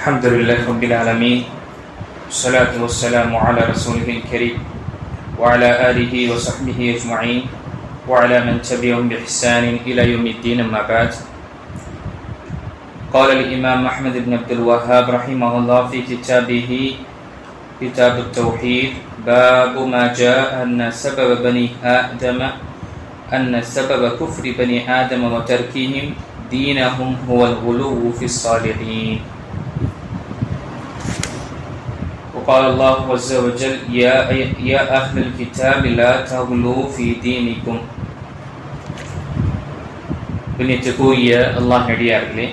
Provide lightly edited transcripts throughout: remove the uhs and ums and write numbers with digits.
الحمد لله رب العالمين والصلاة والسلام على رسوله الكريم وعلى آله وصحبه أجمعين وعلى من تبعهم بإحسان إلى يوم الدين أما بعد. قال الإمام أحمد بن عبد الوهاب رحمه الله في كتابه كتاب التوحيد باب ما جاء أن سبب كفر بني آدم وتركهم دينهم هو الغلو في الصالحين. وقال الله عز وجل يا أهل الكتاب لا تغلوا في دينكم. கண்ணியத்திற்குரிய அல்லாஹ் நடிகார்களே,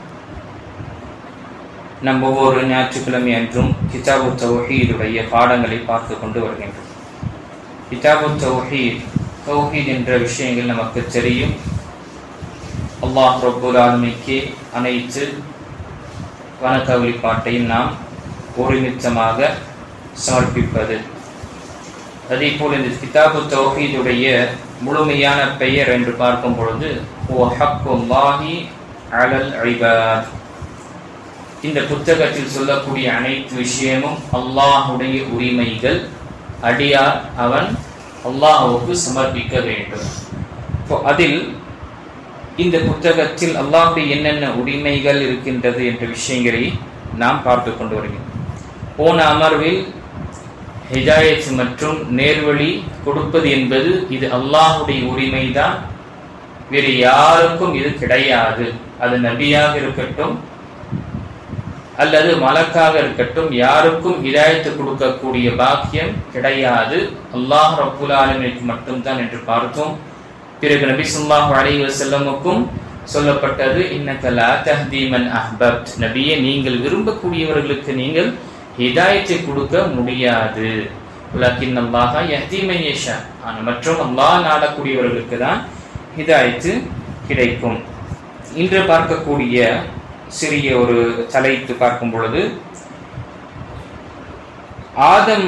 நம்ம ஒவ்வொரு ஞாயிற்றுக்கிழமை அன்றும் கிதாபு தௌஹீதுடைய பாடங்களை பார்த்து கொண்டு வருகின்றோம். கிதாபு தௌஹீத் என்ற விஷயங்கள் நமக்கு தெரியும். அல்லாஹ் ரப்புல் ஆலமீனுக்கே அனைத்து வணக்க வழிபாட்டையும் நாம் ஒருமித்தமாக சமர்ப்பிப்பது. அதே போல் இந்த கிதாபு தௌஹீதுடைய முழுமையான பெயர் என்று பார்க்கும் பொழுது ஹக்குல்லாஹி அலல் இபாத். இந்த புத்தகத்தில் சொல்லக்கூடிய அனைத்து விஷயமும் அல்லாஹுடைய உரிமைகள். அடியார் அவன் அல்லாஹுக்கு சமர்ப்பிக்க வேண்டும். அதில் இந்த புத்தகத்தில் அல்லாஹுடைய என்னென்ன உரிமைகள் இருக்கின்றது என்ற விஷயங்களை நாம் பார்த்து கொண்டு வருகிறோம். போன அமர்வில் ஹிதாயத் மற்றும் நேர்வழி கொடுப்பது என்பது இது அல்லாஹுடைய உரிமைதான், வேறு யாருக்கும் இது கிடையாது. அது நபியாக இருக்கட்டும் அல்லது மலக்காக இருக்கட்டும், யாருக்கும் ஹிதாயத்து கொடுக்கக்கூடிய பாக்கியம் கிடையாது, அல்லாஹ் ரப்புல் ஆலமீனுக்கு மட்டும்தான் என்று பார்த்தோம். பிறகு நபி ஸல்லல்லாஹு அலைஹி வஸல்லமுக்கும் சொல்லப்பட்டது இன்னக லா தஹ்தி மன் அஹ்பப்த். நபியே, நீங்கள் விரும்பக்கூடியவர்களுக்கு நீங்கள் ஹிதாயத்தை கொடுக்க முடியாது. வலக்கின் அல்லாஹ் யஹ்தி மன் யஷா. மற்றும் அல்லாஹ் நாடக்கூடியவர்களுக்கு தான் ஹிதாயத்து கிடைக்கும். இன்று பார்க்கக்கூடிய சிறிய ஒரு தலைப்பு பார்க்கும் பொழுது ஆதம்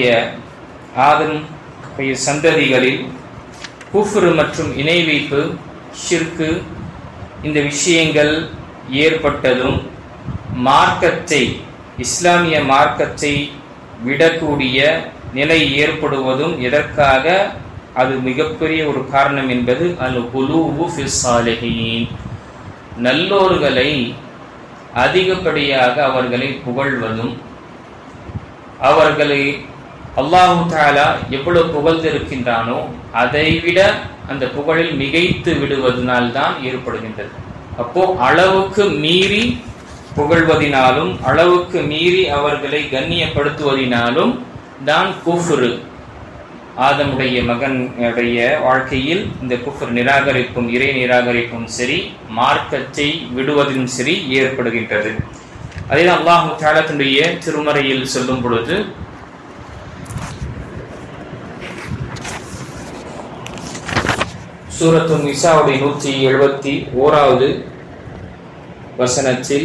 சந்ததிகளில் குஃப்ர் மற்றும் இணை வைப்பு, ஷிர்கு இந்த விஷயங்கள் ஏற்பட்டதும் மார்க்கத்தை, இஸ்லாமிய மார்க்கத்தை விடக்கூடிய நிலை ஏற்படுவதும் எதற்காக, அது மிகப்பெரிய ஒரு காரணம் என்பது அல் குலூவு ஃபிஸ் சாலிஹீன். நல்லோர்களை அதிகப்படியாக அவர்களை புகழ்வதும், அவர்களை அல்லாஹு தஆலா எவ்வளவு புகழ்ந்திருக்கின்றானோ அதைவிட அந்த புகழில் மிகைத்து விடுவதனால்தான் ஏற்படுகின்றது. அப்போ அளவுக்கு மீறி புகழ்வதினாலும் அளவுக்கு மீறி அவர்களை கண்ணியப்படுத்துவதினாலும் தான் குஃப்ரு, ஆதமுடைய மகனுடைய வாழ்க்கையில் இந்த குஃப்ர் நிராகரிப்பும் இறை நிராகரிப்பும் சரி, மார்க்கத்தை விடுவதிலும் சரி ஏற்படுகின்றது. அதே அல்லாஹ் தஆலா தன்னுடைய திருமறையில் சொல்லும் பொழுது சூரத்து நிசாவுடைய 171வது வசனத்தில்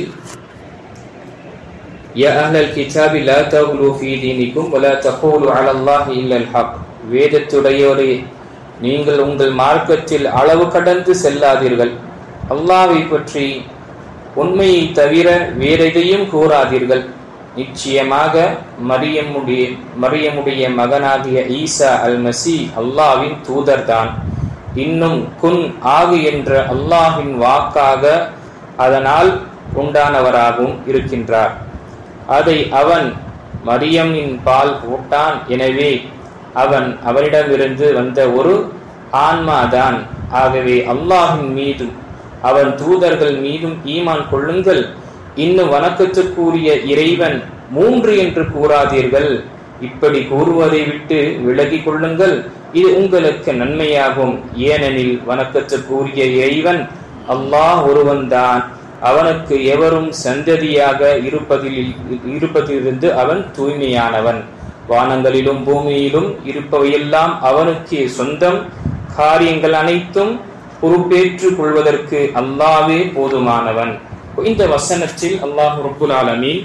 யா அஹ்லல் கிதாபி லா தக்லு ஃபீ தீனிக்கும் வலா தகூலு அலல்லாஹி இல்லல் ஹக். வேதத்துடையோரே, நீங்கள் உங்கள் மார்க்கத்தில் அளவு கடந்து செல்லாதீர்கள், அல்லாஹ்வை பற்றி உண்மையை தவிர வேறெதையும் கூறாதீர்கள். நிச்சயமாக மரியமுடைய மகனாகிய ஈசா அல் மஸீ அல்லாஹ்வின் தூதர்தான். இன்னும் குன் ஆகு என்ற அல்லாஹ்வின் வாக்காக அதனால் உண்டானவராகவும் இருக்கின்றார். அதை அவன் மரியமின் பால் போட்டான். எனவே அவன் அவனிடமிருந்து வந்த ஒரு ஆன்மாதான். ஆகவே அல்லாஹின் மீதும் அவன் தூதர்கள் மீதும் ஈமான் கொள்ளுங்கள். இன்னும் வணக்கத்துக்குரிய இறைவன் 3 என்று கூறாதீர்கள். இப்படி கூறுவதை விட்டு விலகி கொள்ளுங்கள், இது உங்களுக்கு நன்மையாகும். ஏனெனில் வணக்கத்துக்குரிய இறைவன் அல்லாஹ் ஒருவன்தான், அவனுக்கு எவரும் சந்ததியாக இருப்பதிலிருந்து அவன் தூய்மையானவன். வானங்களிலும் பூமியிலும் இருப்பவையெல்லாம் அவனுக்கே சொந்தம். காரியங்கள் அனைத்தும் பொறுப்பேற்றுக் கொள்வதற்கு அல்லாஹ்வே போதுமானவன். இந்த வசனத்தில் அல்லாஹ் ரப்புல் ஆலமீன்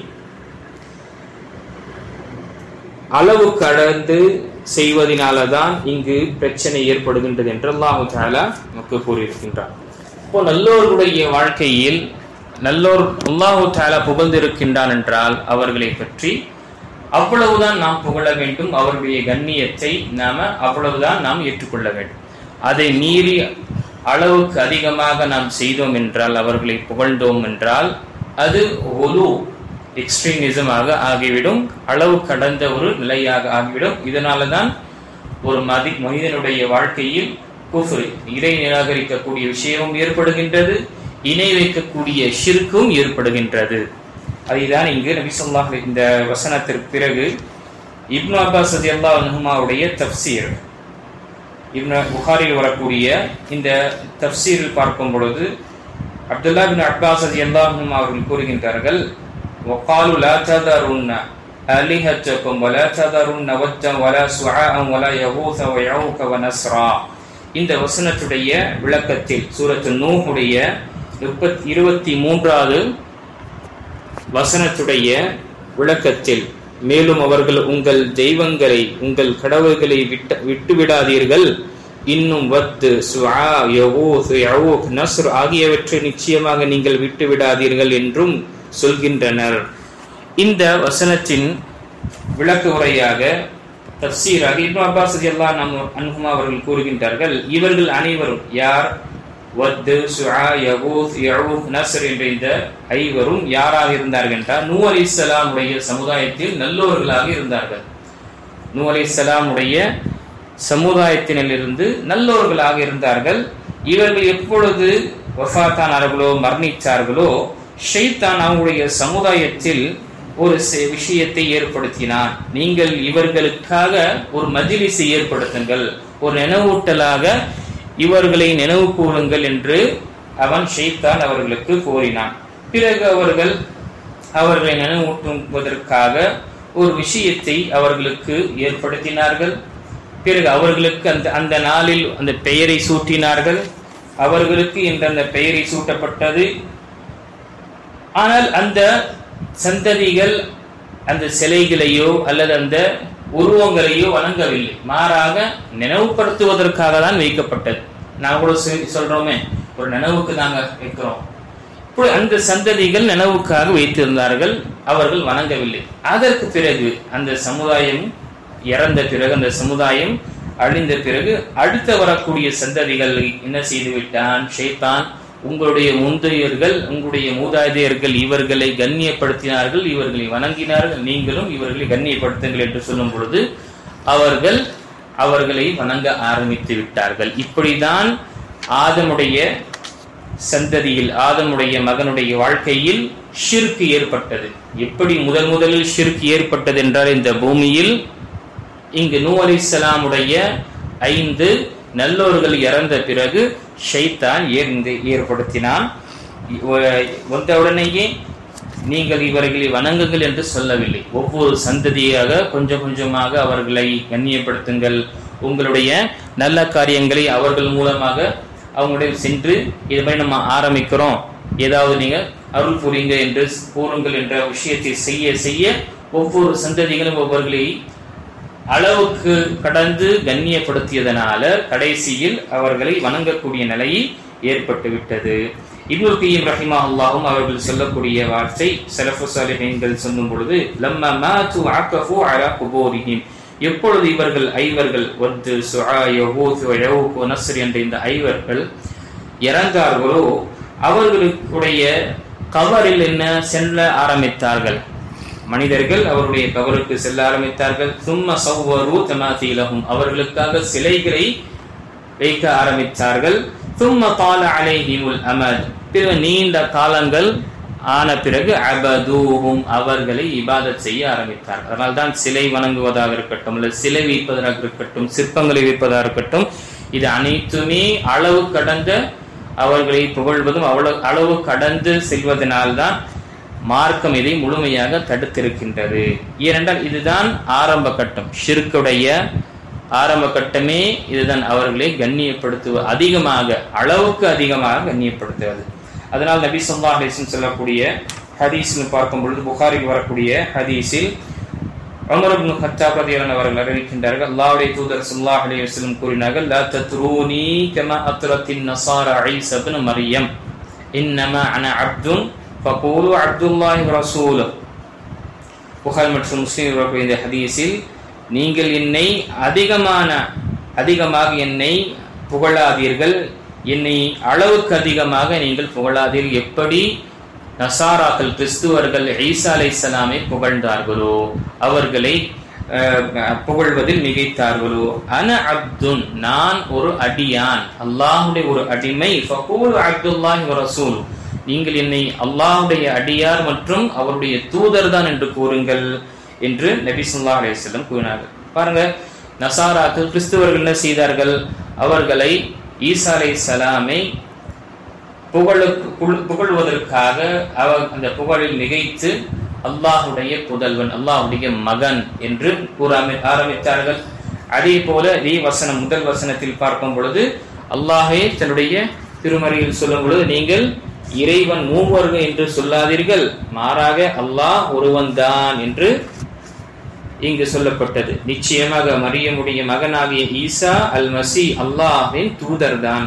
அளவு கடந்து செய்வதனாலதான் இங்கு பிரச்சனை ஏற்படுகின்றது என்று அல்லாஹ் தஆலா நமக்கு கூறியிருக்கின்றார். இப்போ நல்லோருடைய வாழ்க்கையில் நல்லோர் அல்லாஹு தஆலா புகழ்ந்திருக்கின்றான் என்றால் அவர்களை பற்றி அவ்வளவுதான் நாம் புகழ வேண்டும். அவருடைய கண்ணியத்தை நாம அவ்வளவுதான் நாம் ஏற்றுக்கொள்ள வேண்டும். அதை மீறி அளவுக்கு அதிகமாக நாம் செய்தோம் என்றால், அவர்களை புகழ்ந்தோம் என்றால், அது ஒரு எக்ஸ்ட்ரீமிசமாக ஆகிவிடும், அளவு கடந்த ஒரு நிலையாக ஆகிவிடும். இதனால தான் ஒரு மனிதனுடைய வாழ்க்கையில் குஃப்ர், இறை நிராகரிக்கக்கூடிய விஷயமும் ஏற்படுகின்றது, இணை வைக்கக்கூடிய ஷிர்க்கும் ஏற்படுகின்றது. அதுதான் இங்கு நபி ஸல்லல்லாஹு அலைஹி இந்த வசனத்திற்கு பிறகு இப்னு அப்பாஸ் ரலியல்லாஹு அன்ஹுமாவுடைய தஃப்சீர், இப்னு புகாரியில் வரக்கூடிய இந்த தஃப்சீரில் பார்க்கும் பொழுது அப்துல்லாஹ் இப்னு அப்பாஸ் ரலியல்லாஹு அன்ஹுமா அவர்கள் கூறுகின்றார்கள், வகாலு லா ததருன்ன ஆலிஹத்தக்கும் வலா ததருன்ன வத்தன் வலா சுஆஅன் வலா யகூஸ வயஊக வனஸ்ரா. இந்த வசனத்துடைய விளக்கத்தில் சூரத்து நூஹுடைய 23வது வசனத்துடைய விளக்கத்தில் மேலும் அவர்கள் உங்கள் தெய்வங்களை, உங்கள் கடவுள்களை விட்டு விடாதீர்கள், இன்னும் வத்து சுஆ யகூஸ் யஊக் நஸ்ர் ஆகியவற்றை நிச்சயமாக நீங்கள் விட்டு விடாதீர்கள் என்றும் சொல்கின்றனர். இந்த வசனத்தின் விளக்க உரையாக தஃப்சீராக இப்னு அப்பாஸ் ரலியல்லாஹு அன்ஹுமா அவர்கள் கூறுகின்றார்கள், இவர்கள் அனைவரும் யார், வத்து சுஆ யகூஸ் யஊக் நஸ்ர் என்ற இந்த ஐவரும் யாராக இருந்தார்கள் என்றால் நூஹ் அலைஹிஸ்ஸலாமுடைய சமுதாயத்தில் நல்லோர்களாக இருந்தார்கள். நூஹ் அலைஹிஸ்ஸலாமுடைய சமுதாயத்தினிலிருந்து நல்லோர்களாக இருந்தார்கள். இவர்கள் எப்பொழுது வஃபாத்தானார்களோ, மரணித்தார்களோ, ஷைத்தான் அவங்களுடைய சமுதாயத்தில் ஒரு விஷயத்தை ஏற்படுத்தினான். நீங்கள் இவர்களுக்காக ஒரு மஜ்லிஸை ஏற்படுத்துங்கள், ஒரு நினைவூட்டலாக இவர்களை நினைவு கூறுங்கள் என்று அவன் ஷைத்தான் அவர்களுக்கு கூறினான். பிறகு அவர்களை நினைவூட்டுவதற்காக ஒரு விஷயத்தை அவர்களுக்கு ஏற்படுத்தினார்கள். பிறகு அவர்களுக்கு அந்த நாளில் அந்த பெயரை சூட்டினார்கள். அவர்களுக்கு என்ற அந்த பெயரை சூட்டப்பட்டது. ஆனால் அந்த சந்ததிகள் அந்த சிலைகளையோ அல்லது அந்த உருவங்களையோ வணங்கவில்லை, மாறாக நினைவுபடுத்துவதற்காக தான் வைக்கப்பட்டது. நான் கூட சொல்றோமே, ஒரு நினைவுக்கு நாங்க வைக்கிறோம். இப்போ அந்த சந்ததிகள் நினைவுக்காக வைத்திருந்தார்கள், அவர்கள் வணங்கவில்லை. அதற்கு பிறகு அந்த சமுதாயம் இறந்த பிறகு, அந்த சமுதாயம் அழிந்த பிறகு அடுத்த வரக்கூடிய சந்ததிகள் என்ன செய்து விட்டான் ஷைத்தான், உங்களுடைய முந்தையர்கள், உங்களுடைய மூதாதையர்கள் இவர்களை கண்ணியப்படுத்தினார்கள், இவர்களை வணங்கினார்கள், நீங்களும் இவர்களை கண்ணியப்படுத்துங்கள் என்று சொல்லும் பொழுது அவர்களை வணங்க ஆரம்பித்து விட்டார்கள். இப்படிதான் ஆதமுடைய சந்ததியில், ஆதமுடைய மகனுடைய வாழ்க்கையில் ஷிர்க் ஏற்பட்டது. எப்படி முதலில் ஷிர்க் ஏற்பட்டது என்றால், இந்த பூமியில் இங்கு நூஹ் அலைஹிஸ்ஸலாமுடைய 5 நல்லோர்கள் இறந்த பிறகு ஷைத்தான் ஏற்படுத்தினான். வந்தவுடனேயே நீங்கள் இவர்களை வணங்குங்கள் என்று சொல்லவில்லை, ஒவ்வொரு சந்ததியாக கொஞ்சம் கொஞ்சமாக அவர்களை கண்ணியப்படுத்துங்கள், உங்களுடைய நல்ல காரியங்களை அவர்கள் மூலமாக அவங்களுடைய சென்று இது மாதிரி நம்ம ஆரம்பிக்கிறோம், ஏதாவது நீங்க அருள் புரிங்க என்று கூறுங்கள் என்ற விஷயத்தை செய்ய செய்ய ஒவ்வொரு சந்ததிகளும் ஒவ்வொருகளை அளவுக்கு கடந்து கண்ணியப்படுத்தியதனால கடைசியில் அவர்களை வணங்கக்கூடிய நிலை ஏற்பட்டு விட்டது. இப்னுல் கய்யிம் ரஹிமஹுல்லாஹும் அவர்கள் சொல்லக்கூடிய வார்த்தை, ஸலஃபு ஸாலிஹீன்கள் சொல்லும் பொழுது, லம்மா மாது அகஃபு அலா குபூரிஹிம், எப்பொழுது இவர்கள் ஐவர்கள் வத்து சுஆ யகூஸ் வயஊக் நஸ்ர் என்ற இந்த ஐவர்கள் இறந்தார்களோ, அவர்களுடைய கபரில் என்ன செல்ல ஆரம்பித்தார்கள். மனிதர்கள் அவருடைய கபருக்கு செல்ல ஆரம்பித்தார்கள். சும்ம ஸவ்வரு தமாதீலஹும், அவர்களுக்காக சிலைகளை வைக்க ஆரம்பித்தார்கள். சும்ம தால அலைஹிமுல் அமத், பிறகு நீண்ட காலங்கள் ஆன பிறகு அபதூஹும், அவர்களை இபாதத் செய்ய ஆரம்பித்தார்கள். அதனால் தான் சிலை வணங்குவதாக இருக்கட்டும், அல்லது சிலை வைப்பதாக இருக்கட்டும், சிற்பங்களை வைப்பதாக இருக்கட்டும், இது அனைத்துமே அளவு கடந்த அவர்களை புகழ்வதும் அளவு கடந்து செல்வதனால்தான் மார்க்கம் இதை முழுமையாக தடுத்திருக்கின்றது. ஏனென்றால் இதுதான் ஆரம்ப கட்டம், ஷிர்க்குடைய ஆரம்ப கட்டமே இதுதான், அவர்களை கண்ணியப்படுத்துவது, அதிகமாக அளவுக்கு அதிகமாக கண்ணியப்படுத்துவது. அதனால் நபி ஸல்லல்லாஹு அலைஹி வஸல்லம் சொல்லக்கூடிய ஹதீஸில் பார்க்கும் பொழுது, புகாரில் வரக்கூடிய ஹதீஸில் உமர் இப்னு கத்தாப் ரலியல்லாஹு அவர்கள் அறிவிக்கின்றார்கள், அல்லாஹ்வுடைய தூதர் ஸல்லல்லாஹு அலைஹி வஸல்லம் கூறினார்கள், லா தத்ரூனி கமா அத்ரத்தின் நஸாரா ஈஸா இப்னு மரியம், இன்னமா அன அப்துன் ஃபகூலு அப்துல்லாஹி வ ரசூலுஹு. புகாரி மற்றும் முஸ்லிம் வரக்கூடிய இந்த ஹதீஸில் நீங்கள் என்னை அதிகமாக என்னை புகழாதீர்கள், என்னை அளவுக்கு அதிகமாக நீங்கள் புகழாதீர்கள். எப்படி நசாராக்கள் கிறிஸ்துவர்கள் ஈசா அலைஹிஸ்ஸலாமை புகழ்ந்தார்களோ, அவர்களை புகழ்வதில் மிகைத்தார்களோ. அன அப்துன், நான் ஒரு அடியான், அல்லாஹ்வுடைய ஒரு அடிமை. ஃபகூலு அப்துல்லாஹி வ ரசூல், நீங்கள் என்னை அல்லாஹ்வுடைய அடியார் மற்றும் அவருடைய தூதர் தான் என்று கூறுங்கள் என்று நபி ஸல்லல்லாஹு அலைஹி வஸல்லம் கூறினார்கள். பாருங்க, நசாராக்கள் கிறிஸ்துவர்கள் என்ன செய்தார்கள்? அவர்களை ஈசா அலைஹிஸ்ஸலாமை புகழ்வதற்காக அந்த புகழில் மிகைத்து அல்லாஹுடைய புதல்வன், அல்லாஹுடைய மகன் என்று கூற ஆரம்பித்தார்கள். அதே போல வசனம் முதல் வசனத்தில் பார்க்கும் பொழுது அல்லாஹே தன்னுடைய திருமறையில் சொல்லும் பொழுது, நீங்கள் இறைவன் மூவர்கள் என்று சொல்லாதீர்கள், மாறாக அல்லாஹ் ஒருவன் தான் என்று இங்கு சொல்லப்பட்டது. நிச்சயமாக மரியமுடைய மகனாகிய ஈசா அல் மசி அல்லாஹ்வின் தூதர் தான்.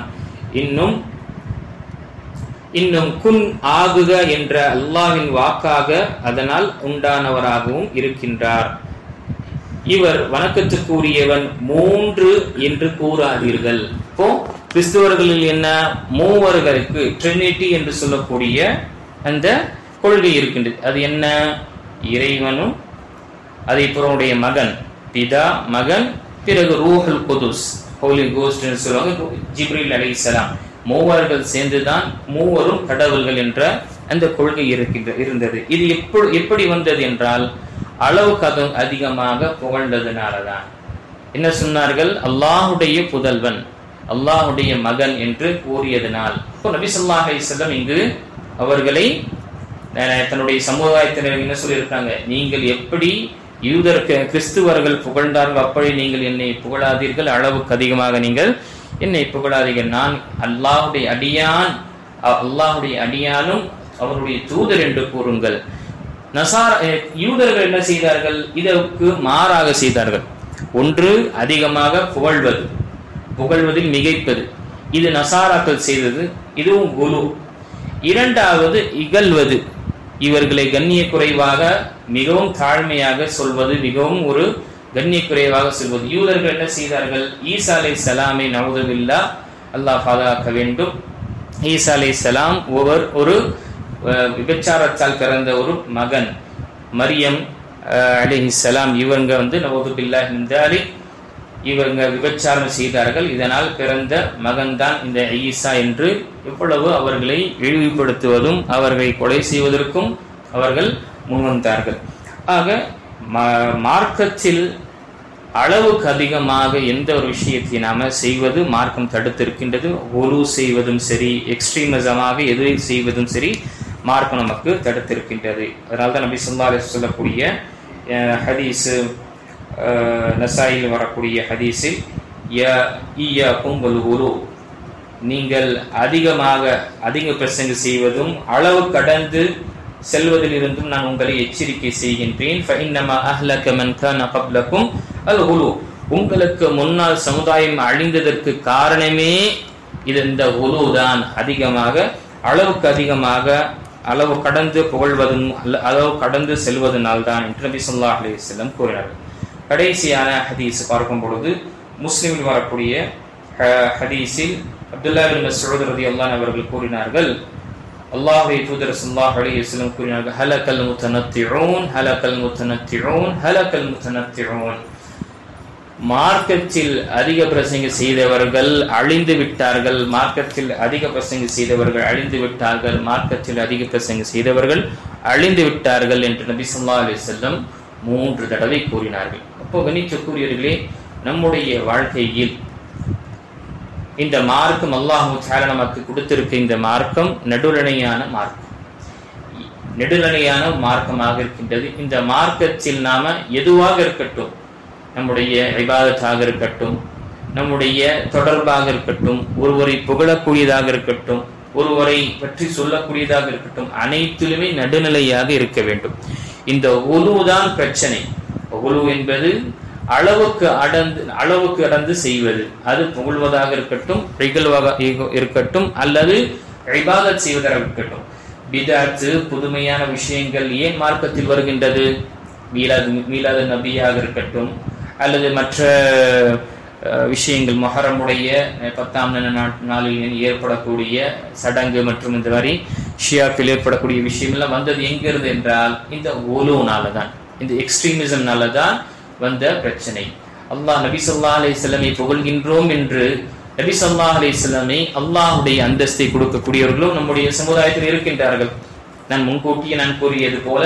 இன்னும் குன் ஆகுக என்ற அல்லாஹ்வின் வாக்காக அதனால் உண்டானவராகவும் இருக்கின்றார். இவர் வணக்கத்துக்குரியவன் 3 என்று கூறாதீர்கள். இப்போ கிறிஸ்துவர்களில் என்ன, மூவர்களுக்கு ட்ரினிட்டி என்று சொல்லக்கூடிய அந்த கொள்கை இருக்கின்றது. அது என்ன? இறைவனும் அதே போல மகன், பிதா மகன், பிறகு ரூஹுல் குதுஸ், ஹோலி கோஸ்ட் என்று சொல்லுவாங்க, ஜிப்ரீல் அலைஹிஸ்ஸலாம், மூவர்கள் சேர்ந்துதான் மூவரும் கடவுள்கள் என்ற அந்த கொள்கை இருந்தது. இது எப்படி வந்தது என்றால், அளவுக்கு அதிகமாக புகழ்ந்ததுனாலதான். என்ன சொன்னார்கள்? அல்லாஹுடைய புதல்வன், அல்லாஹுடைய மகன் என்று கூறியதனால். நபி ஸல்லல்லாஹு அலைஹி வஸல்லம் இங்கு அவர்களை தன்னுடைய சமுதாயத்தினர் என்ன சொல்லியிருக்காங்க? நீங்கள் எப்படி கிறிஸ்துவர்கள் புகழ்ந்தார்கள் அப்படி நீங்கள் என்னை புகழாதீர்கள், அளவுக்கு அதிகமாக நீங்கள் என்னை புகழாதீர்கள். நான் அல்லாஹுடைய அடியானும் அவருடைய தூதர் என்று கூறுங்கள். யூதர்கள் என்ன செய்தார்கள்? இதற்கு மாறாக செய்தார்கள். ஒன்று, அதிகமாக புகழ்வதில் மிகைப்பது, இது நசாராக்கள் செய்தது, இதுவும் குலு. இரண்டாவது, இகழ்வது, இவர்களை கண்ணிய குறைவாக மிகவும் தாழ்மையாக சொல்வது, மிகவும் ஒரு கண்ணிய குறைவாக சொல்வது. யூதர்கள் என்ன செய்தார்கள்? ஈசா அலைஹிஸ்ஸலாமை நவுதுபில்லாஹ், அல்லாஹ் பாதுகாக்க வேண்டும், ஈசா அலைஹிஸ்ஸலாம் ஒரு விபச்சாரத்தால் பிறந்த ஒரு மகன், மரியம் அலைஹிஸ்ஸலாம், இவங்க நவுதுபில்லாஹ் மின் தாலிக், இவங்க விபச்சாரம் செய்தார்கள், இதனால் பிறந்த மகன் தான் இந்த ஈசா என்று எவ்வளவு அவர்களை இழிவுபடுத்துவதும் அவர்களை கொலை செய்வதற்கும் அவர்கள் முன்வந்தார்கள். ஆக மார்க்கத்தில் அளவுக்கு அதிகமாக எந்த ஒரு விஷயத்தை நாம செய்வது மார்க்கம் தடுத்திருக்கின்றது. ஒலு செய்வதும் சரி, எக்ஸ்ட்ரீமிசமாக எது செய்வதும் சரி, மார்க்கம் நமக்கு தடுத்திருக்கின்றது. அதனால்தான் நபி ஸல்லல்லாஹு அலைஹி வஸல்லம் சொல்லக்கூடிய ஹதீஸ், நசாயில் வரக்கூடிய ஹதீஸில், ஈயாக்கும் வல் குலு, நீங்கள் அதிக பிரசங்க செய்வதும் அளவு கடந்து செல்வதில் இருந்தும் நான் உங்களை எச்சரிக்கை செய்கின்றேன். ஃபஇன்னமா அஹ்லக மன் கான கப்லகும் அல் குலு, உங்களுக்கு முன்னால் சமுதாயம் அழிந்ததற்கு காரணமே இந்த குலு தான். அதிகமாக அளவுக்கு அதிகமாக அளவு கடந்து புகழ்வதும் அளவு கடந்து செல்வதனால் தான் என்று நபி ஸல்லல்லாஹு அலைஹி வஸல்லம் கூறினார்கள். கடைசியான ஹதீஸ் பார்க்கும் பொழுது முஸ்லிமில் வரக்கூடிய ஹதீஸில் அப்துல்லாஹ் பின் மஸ்ஊத் ரலியல்லாஹு அன்ஹு அவர்கள் கூறினார்கள், அல்லாஹ்வுடைய தூதர் ஸல்லல்லாஹு அலைஹி வஸல்லம் கூறினார்கள், ஹலகல் முத்தனத்திஊன் ஹலகல் முத்தனத்திஊன் ஹலகல் முத்தனத்திஊன், மார்க்கத்தில் அதிக பிரசங்க செய்தவர்கள் அழிந்து விட்டார்கள், மார்க்கத்தில் அதிக பிரசங்க செய்தவர்கள் அழிந்து விட்டார்கள், மார்க்கத்தில் அதிக பிரசங்க செய்தவர்கள் அழிந்து விட்டார்கள் என்று நபி ஸல்லல்லாஹு அலைஹி வஸல்லம் 3 தடவை கூறினார்கள். அப்போ கணிக்கக்கூடியவர்களே, நம்முடைய வாழ்க்கையில் இந்த மார்க்கம் அல்லாஹ் தஆலா நமக்கு கொடுத்திருக்க இந்த மார்க்கம் நடுநிலையான மார்க்கமாக இருக்கின்றது. இந்த மார்க்கத்தில் நாம எதுவாக இருக்கட்டும், நம்முடைய இபாதத்தாக இருக்கட்டும், நம்முடைய தொடர்பாக இருக்கட்டும், ஒருவரை புகழக்கூடியதாக இருக்கட்டும், ஒருவரை பற்றி சொல்லக்கூடியதாக இருக்கட்டும், அனைத்திலுமே நடுநிலையாக இருக்க வேண்டும். இந்த உலுதான் பிரச்சனை. உலு என்பது அளவுக்கு கடந்து செய்வது, அது புகழ்வதாக இருக்கட்டும், இகழ்வாக இருக்கட்டும், அல்லது இபாதத் செய்வதாக இருக்கட்டும். பிதஅத் புதுமையான விஷயங்கள் ஏன் மார்க்கத்தில் வருகின்றது? மீலாது நபியாக இருக்கட்டும் அல்லது மற்ற விஷயங்கள், மொஹரமுடைய 10ஆம் நாளில் ஏற்படக்கூடிய சடங்கு மற்றும் இந்த மாதிரி ஷியாக்கள் ஏற்படக்கூடிய விஷயம்லாம் வந்தது எங்கிருந்து என்றால் இந்த ஒலுனால தான், இந்த எக்ஸ்ட்ரீமிசம்னால தான் வந்த பிரச்சனை. அல்லாஹ் நபி ஸல்லல்லாஹு அலைஹி வஸல்லம் புகழ்கின்றோம் என்று நபி ஸல்லல்லாஹு அலைஹி வஸல்லம் அல்லாஹ்வுடைய அந்தஸ்தை கொடுக்கக்கூடியவர்களும் நம்முடைய சமுதாயத்தில் இருக்கின்றார்கள். நான் முன்கூட்டியே கூறியது போல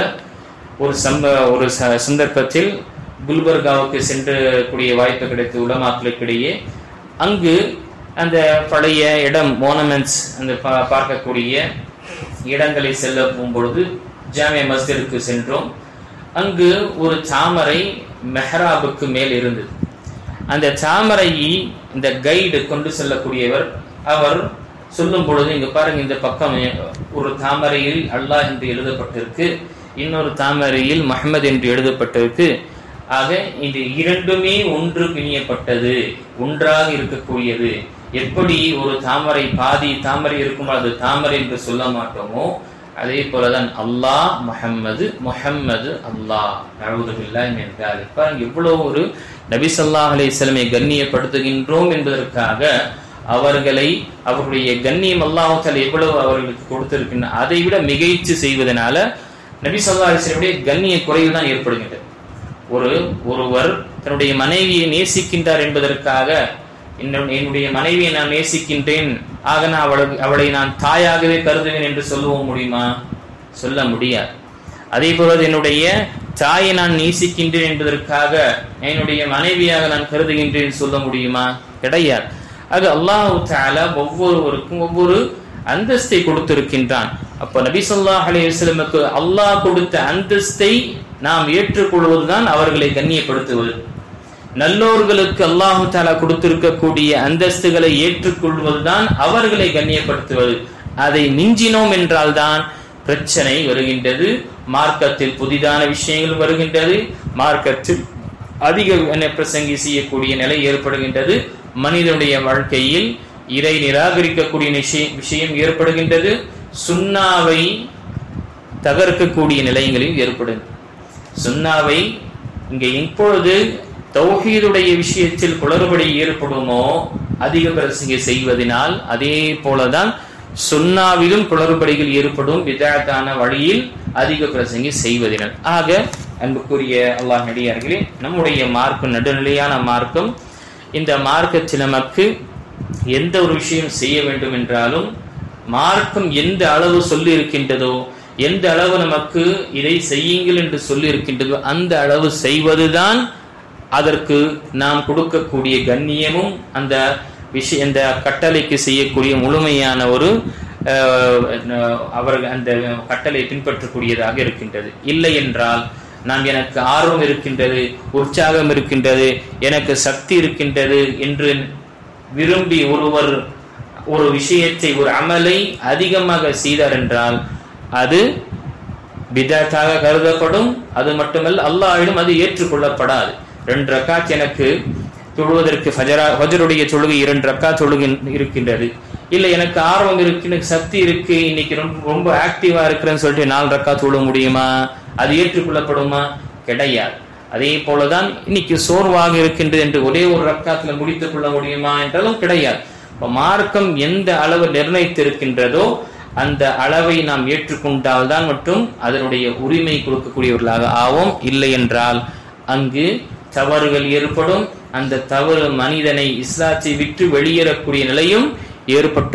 ஒரு சந்தர்ப்பத்தில் குல்பர்காவுக்கு சென்றக்கூடிய வாய்ப்பு கிடைத்த உலமாக்களுக்கிடையே அங்கு அந்த பழைய இடம் மோனமெண்ட்ஸ் அந்த பார்க்கக்கூடிய இடங்களை செல்ல போகும்பொழுது ஜாமியா மஸ்ஜிதுக்கு சென்றோம். அங்கு ஒரு தாமரை மெஹராபுக்கு மேல் இருந்தது. அந்த தாமரையை இந்த கைடு கொண்டு செல்லக்கூடியவர் அவர் சொல்லும் பொழுது, இங்க பாருங்க, இந்த பக்கம் ஒரு தாமரையில் அல்லாஹ் என்று எழுதப்பட்டிருக்கு, இன்னொரு தாமரையில் முஹம்மது என்று எழுதப்பட்டிருக்கு. ஆக இந்த இரண்டுமே ஒன்று பிணியப்பட்டது, ஒன்றாக இருக்கக்கூடியது. எப்படி ஒரு தாமரை பாதி தாமரை இருக்கும் அது தாமரை என்று சொல்ல மாட்டோமோ, அதே போலதான் அல்லாஹ் முஹம்மது, முஹம்மது அல்லாஹ். நஊது பில்லாஹி மின் ஸாலிக். பாருங்க, இவ்வளவு ஒரு நபி ஸல்லல்லாஹு அலைஹி வஸல்லம் கண்ணியப்படுத்துகின்றோம் என்பதற்காக அவருடைய கண்ணியம் அல்லாஹ் தஆலா எவ்வளவு அவர்களுக்கு கொடுத்திருக்கின்ற அதை விட மிகைச்சு செய்வதனால நபி ஸல்லல்லாஹு அலைஹி வஸல்லம் கண்ணிய குறைவு தான் ஏற்படுகின்றது. ஒருவர் தன்னுடைய மனைவியை நேசிக்கின்றார் என்பதற்காக, என்னுடைய மனைவியை நான் நேசிக்கின்றேன், ஆக நான் அவளை நான் தாயாகவே கருதுவேன் என்று சொல்லவும் முடியுமா? சொல்ல முடியாது. அதே போல என்னுடைய தாயை நான் நேசிக்கின்றேன் என்பதற்காக என்னுடைய மனைவியாக நான் கருதுகின்றேன் சொல்ல முடியுமா? கிடையாது. ஆக அல்லாஹ் தஆலா ஒவ்வொருவருக்கும் ஒவ்வொரு அந்தஸ்தை கொடுத்திருக்கின்றான். அப்ப நபி ஸல்லல்லாஹு அலைஹி வஸல்லமுக்கு அல்லாஹ் கொடுத்த அந்தஸ்தை நாம் ஏற்றுக்கொள்வதுதான் அவர்களை கண்ணியப்படுத்துவது. நல்லோர்களுக்கு அல்லாஹு தஆலா கொடுத்திருக்கக்கூடிய அந்தஸ்துகளை ஏற்றுக்கொள்வதுதான் அவர்களை கண்ணியப்படுத்துவது. அதை மிஞ்சினோம் என்றால் தான் பிரச்சனை வருகின்றது. மார்க்கத்தில் புதிதான விஷயங்கள் வருகின்றது. மார்க்கத்தில் அதிக பிரசங்கி செய்யக்கூடிய நிலை ஏற்படுகின்றது. மனிதனுடைய வாழ்க்கையில் இறை நிராகரிக்கக்கூடிய விஷயம் ஏற்படுகின்றது. சுன்னாவை தகர்க்கக்கூடிய நிலையங்களில் ஏற்படும். சுன்னாவை இங்கே எப்பொழுது தௌஹீதுடைய விஷயத்தில் குளறுபடி ஏற்படுமோ அதிக பிரசங்கி செய்வதனால், அதே போலதான் சுன்னாவிலும் குளறுபடிகள் ஏற்படும் பிதஅத்தான வழியில் அதிக பிரசங்கி செய்வதனால். ஆக அன்புக்குரிய அல்லாஹ் நடிகார்களே, நம்முடைய மார்க்கம் நடுநிலையான மார்க்கம். இந்த மார்க்கத்தில் நமக்கு எந்த ஒரு விஷயம் செய்ய வேண்டும் என்றாலும் மார்க்கம் எந்த அளவு சொல்லி இருக்கின்றதோ, எந்த அளவு நமக்கு இதை செய்யுங்கள் என்று சொல்லி இருக்கின்றதோ அந்த அளவு செய்வதுதான் அதற்கு நாம் கொடுக்கக்கூடிய கண்ணியமும் அந்த அந்த கட்டளைக்கு செய்யக்கூடிய முழுமையான ஒரு அவர்கள் அந்த கட்டளை பின்பற்றக்கூடியதாக இருக்கின்றது. இல்லை என்றால் நாம் எனக்கு ஆர்வம் இருக்கின்றது, உற்சாகம் இருக்கின்றது, எனக்கு சக்தி இருக்கின்றது என்று விரும்பி ஒருவர் ஒரு விஷயத்தை, ஒரு அமலை அதிகமாக செய்தார் என்றால் அது பிதஅத்தாக கருதப்படும். அது மட்டுமல்ல, அல்லாஹ்விடம் அது ஏற்றுக்கொள்ளப்படாது. 2 ரக்காத் எனக்கு தொழுவதற்கு ஃபஜ்ருடைய தொழுகை 2 ரக்காத் தொழுகை இருக்கின்றது, இல்லை எனக்கு ஆர்வம் இருக்கு, எனக்கு சக்தி இருக்கு, இன்னைக்கு ரொம்ப ஆக்டிவா இருக்கிறேன்னு சொல்லிட்டு 4 ரக்காத் தொழ முடியுமா? அது ஏற்றுக்கொள்ளப்படுமா? கிடையாது. அதே போலதான் இன்னைக்கு சோர்வாக இருக்கின்றது என்று ஒரே ஒரு ரக்காத்துல முடித்துக் கொள்ள முடியுமா என்றாலும் கிடையாது. மார்க்கம் எந்த அளவு நிர்ணயித்திருக்கின்றதோ அந்த அளவை நாம் ஏற்றுக்கொண்டால்தான் மற்றும் அதனுடைய உரிமை கொடுக்கக்கூடியவர்களாக ஆவோம். இல்லை என்றால் அங்கு தவறுகள் ஏற்படும். அந்த தவறு மனிதனை இஸ்லாத்தை விட்டு வெளியேறக்கூடிய நிலையும் ஏற்பட்டு